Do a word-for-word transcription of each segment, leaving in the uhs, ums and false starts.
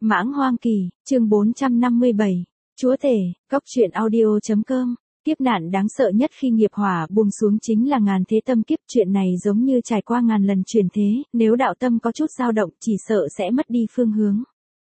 Mãng Hoang Kỳ, chương bốn trăm năm mươi bảy. Chúa tể, cóc truyện audio.com. Kiếp nạn đáng sợ nhất khi nghiệp hỏa buông xuống chính là ngàn thế tâm kiếp. Chuyện này giống như trải qua ngàn lần chuyển thế, nếu đạo tâm có chút dao động chỉ sợ sẽ mất đi phương hướng.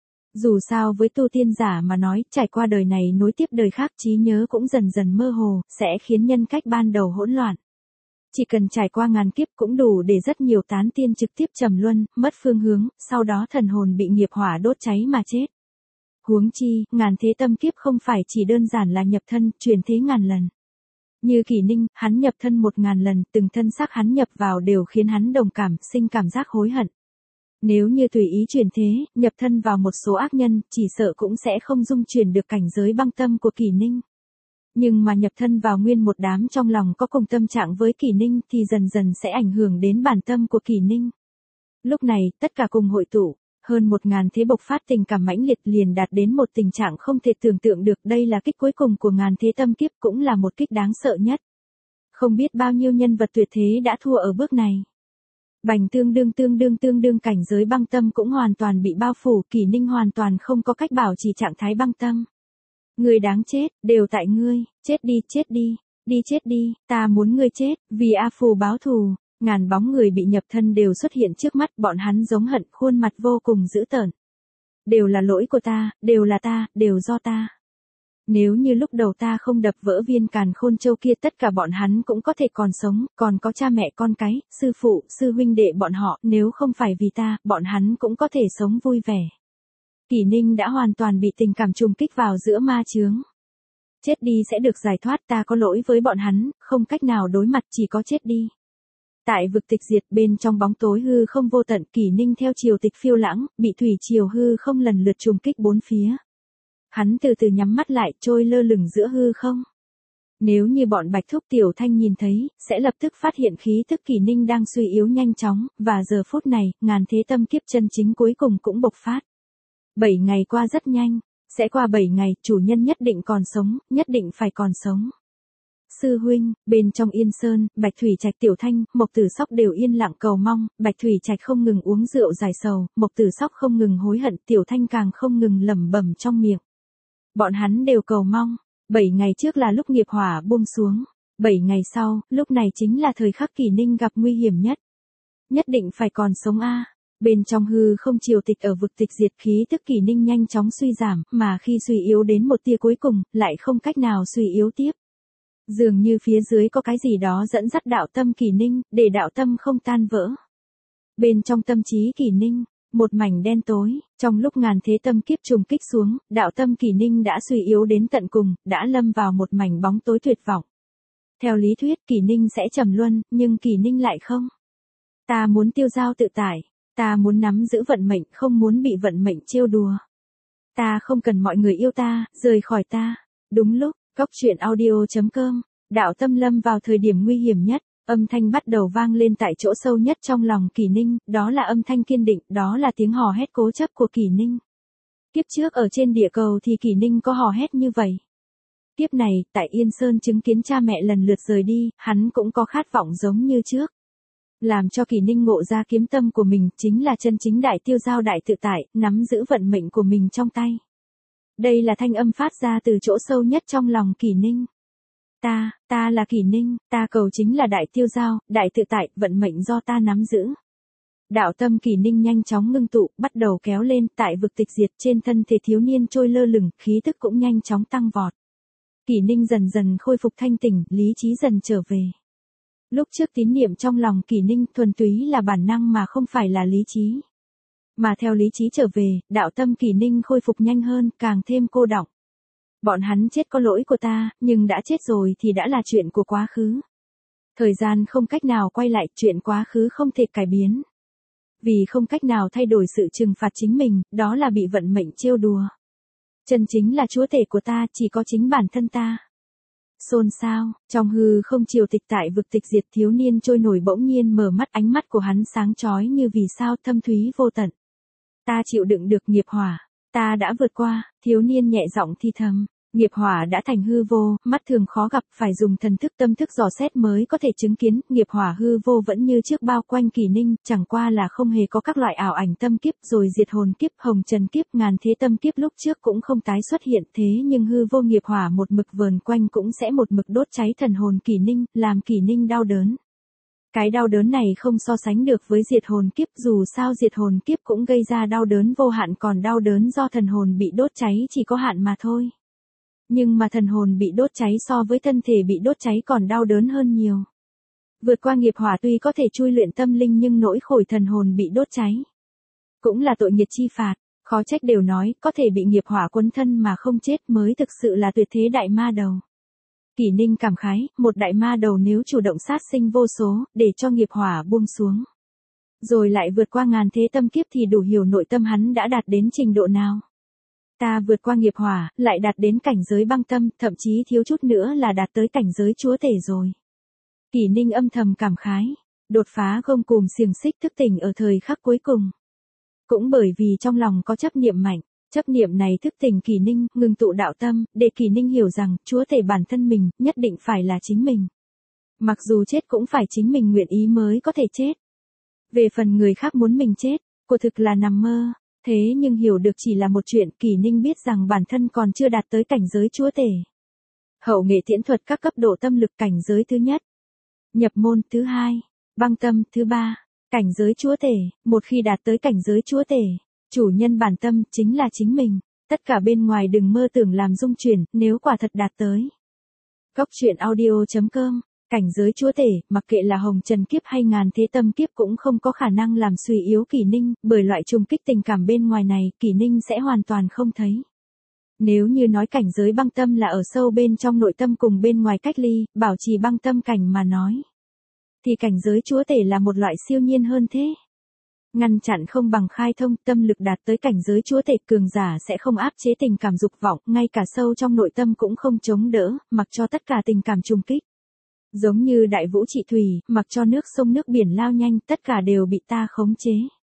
Dù sao với tu tiên giả mà nói, trải qua đời này nối tiếp đời khác, trí nhớ cũng dần dần mơ hồ, sẽ khiến nhân cách ban đầu hỗn loạn. Chỉ cần trải qua ngàn kiếp cũng đủ để rất nhiều tán tiên trực tiếp trầm luân, mất phương hướng, sau đó thần hồn bị nghiệp hỏa đốt cháy mà chết. Huống chi, ngàn thế tâm kiếp không phải chỉ đơn giản là nhập thân, chuyển thế ngàn lần. Như Kỷ Ninh, hắn nhập thân một ngàn lần, từng thân xác hắn nhập vào đều khiến hắn đồng cảm, sinh cảm giác hối hận. Nếu như tùy ý chuyển thế, nhập thân vào một số ác nhân, chỉ sợ cũng sẽ không dung chuyển được cảnh giới băng tâm của Kỷ Ninh. Nhưng mà nhập thân vào nguyên một đám trong lòng có cùng tâm trạng với Kỷ Ninh thì dần dần sẽ ảnh hưởng đến bản tâm của Kỷ Ninh. Lúc này, tất cả cùng hội tụ, hơn một ngàn thế bộc phát tình cảm mãnh liệt liền đạt đến một tình trạng không thể tưởng tượng được. Đây là kích cuối cùng của ngàn thế tâm kiếp, cũng là một kích đáng sợ nhất. Không biết bao nhiêu nhân vật tuyệt thế đã thua ở bước này. Bành tương đương tương đương tương đương cảnh giới băng tâm cũng hoàn toàn bị bao phủ, Kỷ Ninh hoàn toàn không có cách bảo trì trạng thái băng tâm. Ngươi đáng chết, đều tại ngươi, chết đi, chết đi, đi chết đi, ta muốn ngươi chết, vì A Phù báo thù. Ngàn bóng người bị nhập thân đều xuất hiện trước mắt, bọn hắn giống hận, khuôn mặt vô cùng dữ tợn. Đều là lỗi của ta, đều là ta, đều do ta. Nếu như lúc đầu ta không đập vỡ viên càn khôn châu kia, tất cả bọn hắn cũng có thể còn sống, còn có cha mẹ con cái, sư phụ, sư huynh đệ bọn họ, nếu không phải vì ta, bọn hắn cũng có thể sống vui vẻ. Kỷ Ninh đã hoàn toàn bị tình cảm trùng kích vào giữa ma chướng. Chết đi sẽ được giải thoát, ta có lỗi với bọn hắn, không cách nào đối mặt, chỉ có chết đi. Tại vực tịch diệt, bên trong bóng tối hư không vô tận, Kỷ Ninh theo triều tịch phiêu lãng, bị thủy triều hư không lần lượt trùng kích bốn phía. Hắn từ từ nhắm mắt lại, trôi lơ lửng giữa hư không. Nếu như bọn Bạch Thúc Tiểu Thanh nhìn thấy, sẽ lập tức phát hiện khí tức Kỷ Ninh đang suy yếu nhanh chóng, và giờ phút này, ngàn thế tâm kiếp chân chính cuối cùng cũng bộc phát. Bảy ngày qua rất nhanh, sẽ qua bảy ngày, chủ nhân nhất định còn sống, nhất định phải còn sống. Sư huynh, bên trong Yên Sơn, Bạch Thủy Trạch, Tiểu Thanh, Mộc Tử Sóc đều yên lặng cầu mong, Bạch Thủy Trạch không ngừng uống rượu giải sầu, Mộc Tử Sóc không ngừng hối hận, Tiểu Thanh càng không ngừng lẩm bẩm trong miệng. Bọn hắn đều cầu mong, bảy ngày trước là lúc nghiệp hỏa buông xuống, bảy ngày sau, lúc này chính là thời khắc Kỷ Ninh gặp nguy hiểm nhất. Nhất định phải còn sống a. Bên trong hư không triều tịch ở vực tịch diệt, khí tức Kỷ Ninh nhanh chóng suy giảm, mà khi suy yếu đến một tia cuối cùng, lại không cách nào suy yếu tiếp. Dường như phía dưới có cái gì đó dẫn dắt đạo tâm Kỷ Ninh, để đạo tâm không tan vỡ. Bên trong tâm trí Kỷ Ninh, một mảnh đen tối, trong lúc ngàn thế tâm kiếp trùng kích xuống, đạo tâm Kỷ Ninh đã suy yếu đến tận cùng, đã lâm vào một mảnh bóng tối tuyệt vọng. Theo lý thuyết Kỷ Ninh sẽ trầm luân, nhưng Kỷ Ninh lại không. Ta muốn tiêu dao tự tại, ta muốn nắm giữ vận mệnh, không muốn bị vận mệnh trêu đùa. Ta không cần mọi người yêu ta, rời khỏi ta. Đúng lúc, cóc truyện audio.com, đạo tâm lâm vào thời điểm nguy hiểm nhất, âm thanh bắt đầu vang lên tại chỗ sâu nhất trong lòng Kỷ Ninh, đó là âm thanh kiên định, đó là tiếng hò hét cố chấp của Kỷ Ninh. Kiếp trước ở trên địa cầu thì Kỷ Ninh có hò hét như vậy. Kiếp này, tại Yên Sơn chứng kiến cha mẹ lần lượt rời đi, hắn cũng có khát vọng giống như trước. Làm cho Kỷ Ninh ngộ ra kiếm tâm của mình, chính là chân chính đại tiêu giao đại tự tại, nắm giữ vận mệnh của mình trong tay. Đây là thanh âm phát ra từ chỗ sâu nhất trong lòng Kỷ Ninh. Ta, ta là Kỷ Ninh, ta cầu chính là đại tiêu giao, đại tự tại, vận mệnh do ta nắm giữ. Đạo tâm Kỷ Ninh nhanh chóng ngưng tụ, bắt đầu kéo lên, tại vực tịch diệt, trên thân thể thiếu niên trôi lơ lửng, khí tức cũng nhanh chóng tăng vọt. Kỷ Ninh dần dần khôi phục thanh tỉnh, lý trí dần trở về. Lúc trước tín niệm trong lòng Kỷ Ninh thuần túy là bản năng mà không phải là lý trí. Mà theo lý trí trở về, đạo tâm Kỷ Ninh khôi phục nhanh hơn, càng thêm cô đọng. Bọn hắn chết có lỗi của ta, nhưng đã chết rồi thì đã là chuyện của quá khứ. Thời gian không cách nào quay lại, chuyện quá khứ không thể cải biến. Vì không cách nào thay đổi sự trừng phạt chính mình, đó là bị vận mệnh trêu đùa. Chân chính là chúa tể của ta, chỉ có chính bản thân ta. Xôn xao, trong hư không triều tịch, tại vực tịch diệt, thiếu niên trôi nổi bỗng nhiên mở mắt, ánh mắt của hắn sáng chói như vì sao, thâm thúy vô tận. Ta chịu đựng được nghiệp hỏa, ta đã vượt qua, thiếu niên nhẹ giọng thì thầm. Nghiệp hỏa đã thành hư vô, mắt thường khó gặp, phải dùng thần thức tâm thức dò xét mới có thể chứng kiến, nghiệp hỏa hư vô vẫn như trước bao quanh Kỷ Ninh, chẳng qua là không hề có các loại ảo ảnh tâm kiếp rồi diệt hồn kiếp, hồng trần kiếp, ngàn thế tâm kiếp lúc trước cũng không tái xuất hiện, thế nhưng hư vô nghiệp hỏa một mực vờn quanh cũng sẽ một mực đốt cháy thần hồn Kỷ Ninh, làm Kỷ Ninh đau đớn. Cái đau đớn này không so sánh được với diệt hồn kiếp, dù sao diệt hồn kiếp cũng gây ra đau đớn vô hạn, còn đau đớn do thần hồn bị đốt cháy chỉ có hạn mà thôi. Nhưng mà thần hồn bị đốt cháy so với thân thể bị đốt cháy còn đau đớn hơn nhiều. Vượt qua nghiệp hỏa tuy có thể chui luyện tâm linh nhưng nỗi khổ thần hồn bị đốt cháy cũng là tội nghiệt chi phạt, khó trách đều nói có thể bị nghiệp hỏa quấn thân mà không chết mới thực sự là tuyệt thế đại ma đầu. Kỷ Ninh cảm khái, một đại ma đầu nếu chủ động sát sinh vô số, để cho nghiệp hỏa buông xuống, rồi lại vượt qua ngàn thế tâm kiếp thì đủ hiểu nội tâm hắn đã đạt đến trình độ nào. Ta vượt qua nghiệp hỏa, lại đạt đến cảnh giới băng tâm, thậm chí thiếu chút nữa là đạt tới cảnh giới chúa tể rồi. Kỷ Ninh âm thầm cảm khái, đột phá gông cùm xiềng xích thức tỉnh ở thời khắc cuối cùng. Cũng bởi vì trong lòng có chấp niệm mạnh, chấp niệm này thức tỉnh Kỷ Ninh, ngừng tụ đạo tâm, để Kỷ Ninh hiểu rằng, chúa tể bản thân mình, nhất định phải là chính mình. Mặc dù chết cũng phải chính mình nguyện ý mới có thể chết. Về phần người khác muốn mình chết, quả thực là nằm mơ. Thế nhưng hiểu được chỉ là một chuyện, Kỷ Ninh biết rằng bản thân còn chưa đạt tới cảnh giới chúa tể. Hậu nghệ tiễn thuật các cấp độ tâm lực cảnh giới thứ nhất. Nhập môn thứ hai. Băng tâm thứ ba. Cảnh giới chúa tể, một khi đạt tới cảnh giới chúa tể, chủ nhân bản tâm chính là chính mình. Tất cả bên ngoài đừng mơ tưởng làm dung chuyển, nếu quả thật đạt tới. Cốc truyện audio chấm com. Cảnh giới chúa tể, mặc kệ là hồng trần kiếp hay ngàn thế tâm kiếp cũng không có khả năng làm suy yếu Kỷ Ninh, bởi loại trùng kích tình cảm bên ngoài này, Kỷ Ninh sẽ hoàn toàn không thấy. Nếu như nói cảnh giới băng tâm là ở sâu bên trong nội tâm cùng bên ngoài cách ly, bảo trì băng tâm cảnh mà nói, thì cảnh giới chúa tể là một loại siêu nhiên hơn thế. Ngăn chặn không bằng khai thông, tâm lực đạt tới cảnh giới chúa tể, cường giả sẽ không áp chế tình cảm dục vọng, ngay cả sâu trong nội tâm cũng không chống đỡ, mặc cho tất cả tình cảm trùng kích. Giống như đại vũ trị thủy, mặc cho nước sông nước biển lao nhanh, tất cả đều bị ta khống chế.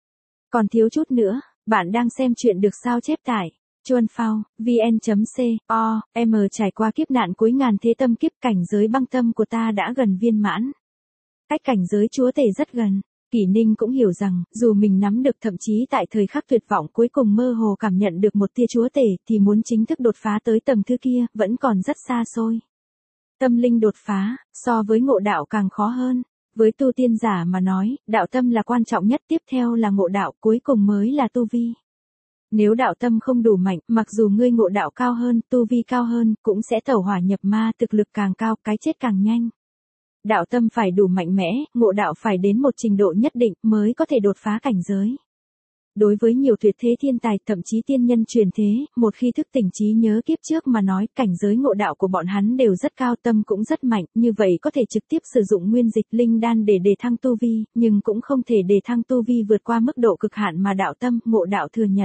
Còn thiếu chút nữa, bạn đang xem chuyện được sao chép tại chuan phao, vn chấm co, m trải qua kiếp nạn cuối ngàn thế tâm kiếp, cảnh giới băng tâm của ta đã gần viên mãn. Cách cảnh giới chúa tể rất gần. Kỷ Ninh cũng hiểu rằng, dù mình nắm được, thậm chí tại thời khắc tuyệt vọng cuối cùng mơ hồ cảm nhận được một tia chúa tể, thì muốn chính thức đột phá tới tầng thứ kia, vẫn còn rất xa xôi. Tâm linh đột phá, so với ngộ đạo càng khó hơn. Với tu tiên giả mà nói, đạo tâm là quan trọng nhất, tiếp theo là ngộ đạo, cuối cùng mới là tu vi. Nếu đạo tâm không đủ mạnh, mặc dù ngươi ngộ đạo cao hơn, tu vi cao hơn, cũng sẽ tẩu hỏa nhập ma, thực lực càng cao, cái chết càng nhanh. Đạo tâm phải đủ mạnh mẽ, ngộ đạo phải đến một trình độ nhất định mới có thể đột phá cảnh giới. Đối với nhiều tuyệt thế thiên tài, thậm chí tiên nhân truyền thế, một khi thức tỉnh trí nhớ kiếp trước mà nói, cảnh giới ngộ đạo của bọn hắn đều rất cao, tâm cũng rất mạnh, như vậy có thể trực tiếp sử dụng nguyên dịch linh đan để đề thăng tu vi, nhưng cũng không thể đề thăng tu vi vượt qua mức độ cực hạn mà đạo tâm, ngộ đạo thừa nhận.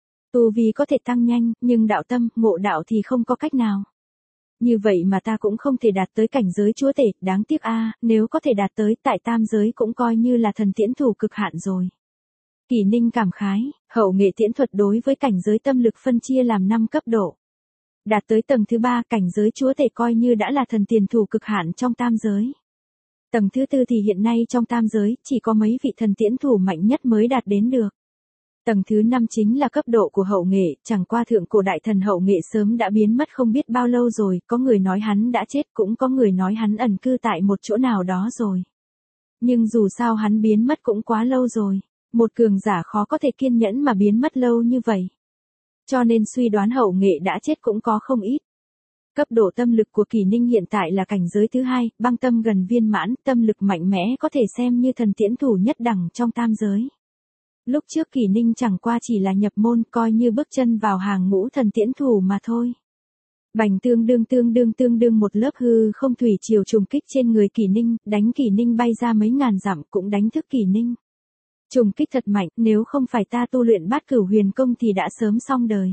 Tu vi có thể tăng nhanh, nhưng đạo tâm, ngộ đạo thì không có cách nào. Như vậy mà ta cũng không thể đạt tới cảnh giới chúa tể, đáng tiếc a, nếu có thể đạt tới, tại tam giới cũng coi như là thần tiễn thủ cực hạn rồi. Kỷ Ninh cảm khái, hậu nghệ tiễn thuật đối với cảnh giới tâm lực phân chia làm năm cấp độ. Đạt tới tầng thứ ba, cảnh giới chúa tể coi như đã là thần tiền thủ cực hạn trong tam giới. Tầng thứ tư thì hiện nay trong tam giới, chỉ có mấy vị thần tiễn thủ mạnh nhất mới đạt đến được. Tầng thứ năm chính là cấp độ của hậu nghệ, chẳng qua thượng cổ đại thần hậu nghệ sớm đã biến mất không biết bao lâu rồi, có người nói hắn đã chết, cũng có người nói hắn ẩn cư tại một chỗ nào đó rồi. Nhưng dù sao hắn biến mất cũng quá lâu rồi, một cường giả khó có thể kiên nhẫn mà biến mất lâu như vậy. Cho nên suy đoán hậu nghệ đã chết cũng có không ít. Cấp độ tâm lực của Kỷ Ninh hiện tại là cảnh giới thứ hai, băng tâm gần viên mãn, tâm lực mạnh mẽ có thể xem như thần tiễn thủ nhất đẳng trong tam giới. Lúc trước Kỷ Ninh chẳng qua chỉ là nhập môn, coi như bước chân vào hàng ngũ thần tiễn thủ mà thôi. Bành tương đương tương đương tương đương một lớp hư không thủy triều trùng kích trên người Kỷ Ninh, đánh Kỷ Ninh bay ra mấy ngàn dặm, cũng đánh thức Kỷ Ninh. Trùng kích thật mạnh, nếu không phải ta tu luyện bát cửu huyền công thì đã sớm xong đời.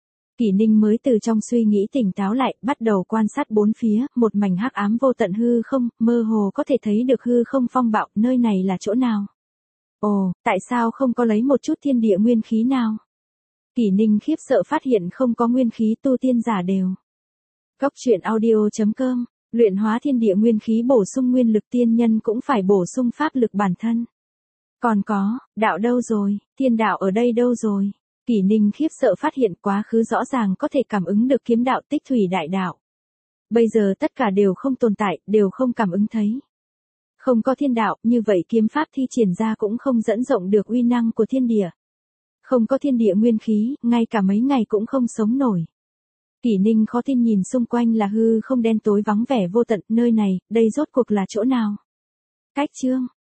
Kỷ Ninh mới từ trong suy nghĩ tỉnh táo lại, bắt đầu quan sát bốn phía, một mảnh hắc ám vô tận hư không, mơ hồ có thể thấy được hư không phong bạo, nơi này là chỗ nào? Ồ, tại sao không có lấy một chút thiên địa nguyên khí nào? Kỷ Ninh khiếp sợ phát hiện không có nguyên khí, tu tiên giả đều Cóc truyện audio chấm com, luyện hóa thiên địa nguyên khí bổ sung nguyên lực tiên nhân cũng phải bổ sung pháp lực bản thân. Còn có, đạo đâu rồi, thiên đạo ở đây đâu rồi? Kỷ Ninh khiếp sợ phát hiện quá khứ rõ ràng có thể cảm ứng được kiếm đạo tích thủy đại đạo. Bây giờ tất cả đều không tồn tại, đều không cảm ứng thấy. Không có thiên đạo, như vậy kiếm pháp thi triển ra cũng không dẫn rộng được uy năng của thiên địa. Không có thiên địa nguyên khí, ngay cả mấy ngày cũng không sống nổi. Kỷ Ninh khó tin nhìn xung quanh là hư không đen tối vắng vẻ vô tận, nơi này, đây rốt cuộc là chỗ nào? Cách chương